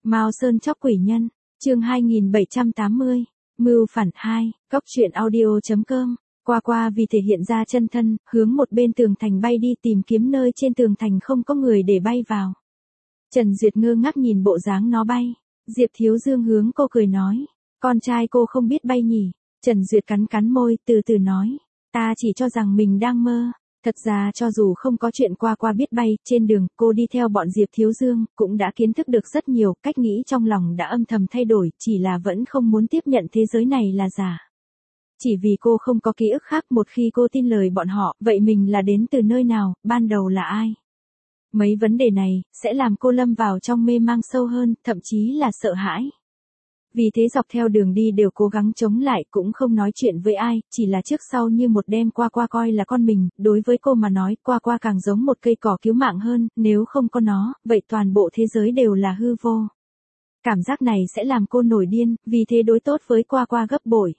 Mao Sơn chóc quỷ nhân, chương 2780, mưu phản 2, Cóc truyện audio.com. Qua vì thể hiện ra chân thân, hướng một bên tường thành bay đi tìm kiếm nơi trên tường thành không có người để bay vào. Trần Duyệt ngơ ngác nhìn bộ dáng nó bay. Diệp Thiếu Dương hướng cô cười nói, con trai cô không biết bay nhỉ? Trần Duyệt cắn môi, từ từ nói, ta chỉ cho rằng mình đang mơ. Thật ra cho dù không có chuyện qua biết bay, trên đường cô đi theo bọn Diệp Thiếu Dương, cũng đã kiến thức được rất nhiều, cách nghĩ trong lòng đã âm thầm thay đổi, chỉ là vẫn không muốn tiếp nhận thế giới này là giả. Chỉ vì cô không có ký ức khác, một khi cô tin lời bọn họ, vậy mình là đến từ nơi nào, ban đầu là ai? Mấy vấn đề này, sẽ làm cô lâm vào trong mê mang sâu hơn, thậm chí là sợ hãi. Vì thế dọc theo đường đi đều cố gắng chống lại, cũng không nói chuyện với ai, chỉ là trước sau như một đêm qua coi là con mình, đối với cô mà nói, qua càng giống một cây cỏ cứu mạng hơn, nếu không có nó, vậy toàn bộ thế giới đều là hư vô. Cảm giác này sẽ làm cô nổi điên, vì thế đối tốt với qua gấp bội.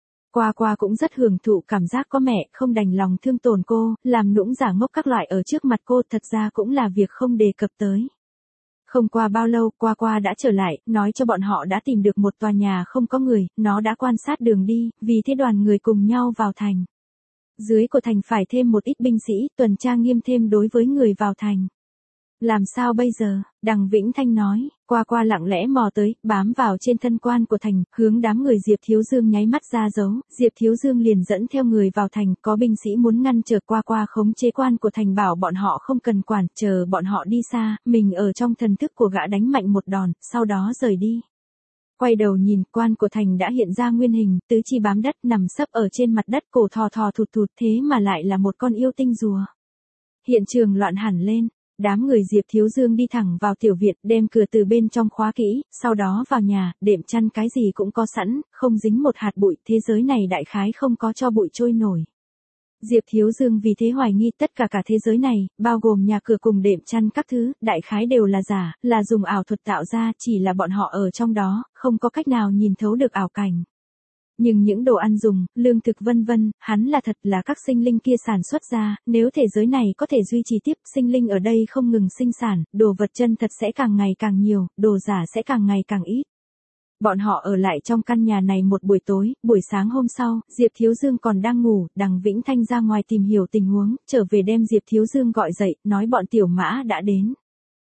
Qua cũng rất hưởng thụ cảm giác có mẹ không đành lòng thương tổn cô, làm nũng giả ngốc các loại ở trước mặt cô, thật ra cũng là việc không đề cập tới. Không qua bao lâu, qua đã trở lại, nói cho bọn họ đã tìm được một tòa nhà không có người, nó đã quan sát đường đi, vì thế đoàn người cùng nhau vào thành. Dưới của thành phải thêm một ít binh sĩ, tuần tra nghiêm thêm đối với người vào thành. Làm sao bây giờ? Đằng Vĩnh Thanh nói, qua lặng lẽ mò tới, bám vào trên thân quan của thành, hướng đám người Diệp Thiếu Dương nháy mắt ra dấu, Diệp Thiếu Dương liền dẫn theo người vào thành, có binh sĩ muốn ngăn trở qua khống chế quan của thành, bảo bọn họ không cần quản, chờ bọn họ đi xa, mình ở trong thần thức của gã đánh mạnh một đòn, sau đó rời đi. Quay đầu nhìn, quan của thành đã hiện ra nguyên hình, tứ chi bám đất, nằm sấp ở trên mặt đất, cổ thò thụt, thế mà lại là một con yêu tinh rùa. Hiện trường loạn hẳn lên. Đám người Diệp Thiếu Dương đi thẳng vào tiểu viện, đem cửa từ bên trong khóa kỹ, sau đó vào nhà, đệm chăn cái gì cũng có sẵn, không dính một hạt bụi, thế giới này đại khái không có cho bụi trôi nổi. Diệp Thiếu Dương vì thế hoài nghi tất cả thế giới này, bao gồm nhà cửa cùng đệm chăn các thứ, đại khái đều là giả, là dùng ảo thuật tạo ra, chỉ là bọn họ ở trong đó, không có cách nào nhìn thấu được ảo cảnh. Nhưng những đồ ăn dùng, lương thực vân vân, hắn là thật là các sinh linh kia sản xuất ra, nếu thế giới này có thể duy trì tiếp, sinh linh ở đây không ngừng sinh sản, đồ vật chân thật sẽ càng ngày càng nhiều, đồ giả sẽ càng ngày càng ít. Bọn họ ở lại trong căn nhà này một buổi tối, buổi sáng hôm sau, Diệp Thiếu Dương còn đang ngủ, đằng Vĩnh Thanh ra ngoài tìm hiểu tình huống, trở về đem Diệp Thiếu Dương gọi dậy, nói bọn tiểu mã đã đến.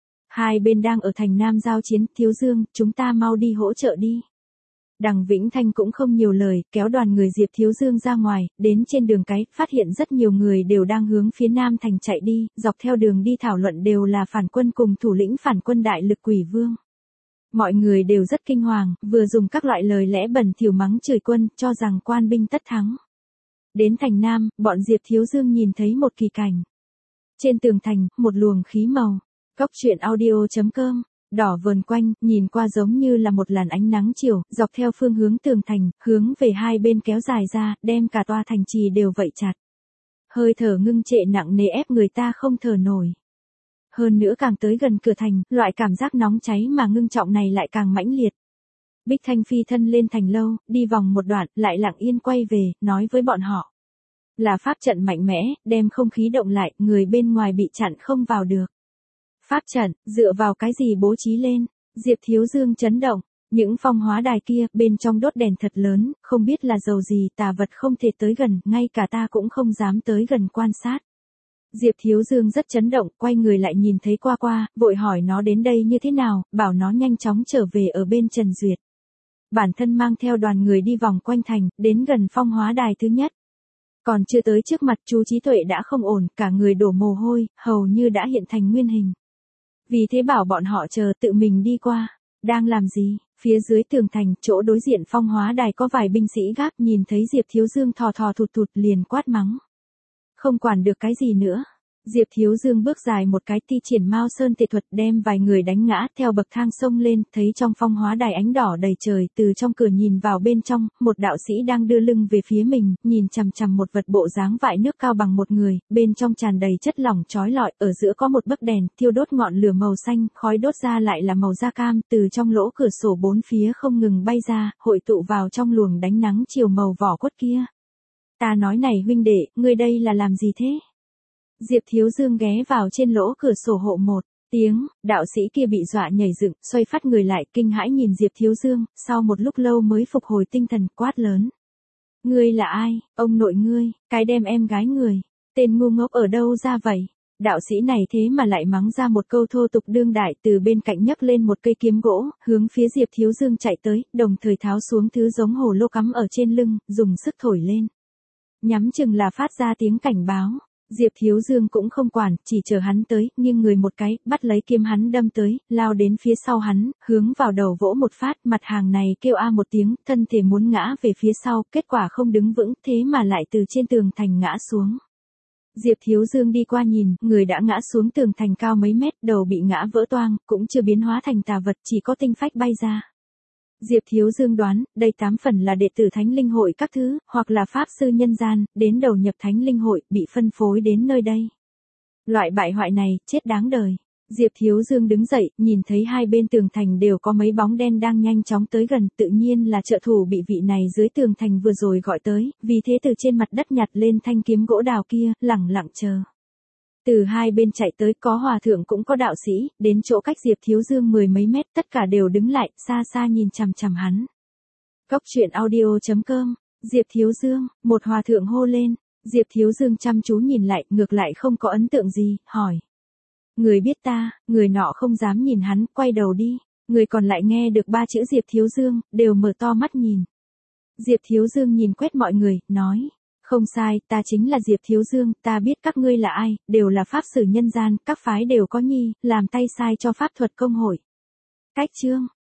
Hai bên đang ở thành Nam giao chiến, Thiếu Dương, chúng ta mau đi hỗ trợ đi. Đằng Vĩnh Thanh cũng không nhiều lời, kéo đoàn người Diệp Thiếu Dương ra ngoài, đến trên đường cái, phát hiện rất nhiều người đều đang hướng phía Nam thành chạy đi, dọc theo đường đi thảo luận đều là phản quân cùng thủ lĩnh phản quân đại lực Quỷ Vương. Mọi người đều rất kinh hoàng, vừa dùng các loại lời lẽ bẩn thỉu mắng chửi quân, cho rằng quan binh tất thắng. Đến thành Nam, bọn Diệp Thiếu Dương nhìn thấy một kỳ cảnh. Trên tường thành, một luồng khí màu. Cóc truyện audio.com. Đỏ vờn quanh, nhìn qua giống như là một làn ánh nắng chiều, dọc theo phương hướng tường thành, hướng về hai bên kéo dài ra, đem cả tòa thành trì đều vây chặt. Hơi thở ngưng trệ nặng nề ép người ta không thở nổi. Hơn nữa càng tới gần cửa thành, loại cảm giác nóng cháy mà ngưng trọng này lại càng mãnh liệt. Bích Thanh phi thân lên thành lâu, đi vòng một đoạn, lại lặng yên quay về, nói với bọn họ. Là pháp trận mạnh mẽ, đem không khí động lại, người bên ngoài bị chặn không vào được. Pháp trận, dựa vào cái gì bố trí lên? Diệp Thiếu Dương chấn động, những phong hóa đài kia, bên trong đốt đèn thật lớn, không biết là dầu gì, tà vật không thể tới gần, ngay cả ta cũng không dám tới gần quan sát. Diệp Thiếu Dương rất chấn động, quay người lại nhìn thấy qua, vội hỏi nó đến đây như thế nào, bảo nó nhanh chóng trở về ở bên Trần Duyệt. Bản thân mang theo đoàn người đi vòng quanh thành, đến gần phong hóa đài thứ nhất. Còn chưa tới trước mặt chú Trí Tuệ đã không ổn, cả người đổ mồ hôi, hầu như đã hiện thành nguyên hình. Vì thế bảo bọn họ chờ tự mình đi qua. Đang làm gì? Phía dưới tường thành, chỗ đối diện phong hóa đài có vài binh sĩ gác, nhìn thấy Diệp Thiếu Dương thò thụt liền quát mắng. Không quản được cái gì nữa. Diệp Thiếu Dương bước dài một cái, thi triển Mao Sơn tề thuật, đem vài người đánh ngã, theo bậc thang xông lên, thấy trong phong hóa đài ánh đỏ đầy trời, từ trong cửa nhìn vào bên trong, một đạo sĩ đang đưa lưng về phía mình, nhìn chằm chằm một vật bộ dáng vại nước cao bằng một người, bên trong tràn đầy chất lỏng chói lọi, ở giữa có một bấc đèn, thiêu đốt ngọn lửa màu xanh, khói đốt ra lại là màu da cam, từ trong lỗ cửa sổ bốn phía không ngừng bay ra, hội tụ vào trong luồng đánh nắng chiều màu vỏ quất kia. Ta nói này huynh đệ, ngươi đây là làm gì thế? Diệp Thiếu Dương ghé vào trên lỗ cửa sổ hộ một. Tiếng, đạo sĩ kia bị dọa nhảy dựng, xoay phát người lại, kinh hãi nhìn Diệp Thiếu Dương, sau một lúc lâu mới phục hồi tinh thần, quát lớn. Ngươi là ai, ông nội ngươi, cái đem em gái người, tên ngu ngốc ở đâu ra vậy? Đạo sĩ này thế mà lại mắng ra một câu thô tục đương đại, từ bên cạnh nhấc lên một cây kiếm gỗ, hướng phía Diệp Thiếu Dương chạy tới, đồng thời tháo xuống thứ giống hồ lô cắm ở trên lưng, dùng sức thổi lên. Nhắm chừng là phát ra tiếng cảnh báo. Diệp Thiếu Dương cũng không quản, chỉ chờ hắn tới, nghiêng người một cái, bắt lấy kiếm hắn đâm tới, lao đến phía sau hắn, hướng vào đầu vỗ một phát, mặt hàng này kêu a một tiếng, thân thể muốn ngã về phía sau, kết quả không đứng vững, thế mà lại từ trên tường thành ngã xuống. Diệp Thiếu Dương đi qua nhìn, người đã ngã xuống tường thành cao mấy mét, đầu bị ngã vỡ toang, cũng chưa biến hóa thành tà vật, chỉ có tinh phách bay ra. Diệp Thiếu Dương đoán, đây 8 phần là đệ tử Thánh Linh Hội các thứ, hoặc là pháp sư nhân gian, đến đầu nhập Thánh Linh Hội, bị phân phối đến nơi đây. Loại bại hoại này, chết đáng đời. Diệp Thiếu Dương đứng dậy, nhìn thấy hai bên tường thành đều có mấy bóng đen đang nhanh chóng tới gần, tự nhiên là trợ thủ bị vị này dưới tường thành vừa rồi gọi tới, vì thế từ trên mặt đất nhặt lên thanh kiếm gỗ đào kia, lẳng lặng chờ. Từ hai bên chạy tới có hòa thượng cũng có đạo sĩ, đến chỗ cách Diệp Thiếu Dương 10 mấy mét, tất cả đều đứng lại, xa xa nhìn chằm chằm hắn. Cốc truyện audio.com, Diệp Thiếu Dương, một hòa thượng hô lên, Diệp Thiếu Dương chăm chú nhìn lại, ngược lại không có ấn tượng gì, hỏi. Người biết ta, người nọ không dám nhìn hắn, quay đầu đi, người còn lại nghe được 3 chữ Diệp Thiếu Dương, đều mở to mắt nhìn. Diệp Thiếu Dương nhìn quét mọi người, nói. Không sai, ta chính là Diệp Thiếu Dương, ta biết các ngươi là ai, đều là pháp sử nhân gian, các phái đều có nhi, làm tay sai cho pháp thuật công hội. Cách chương.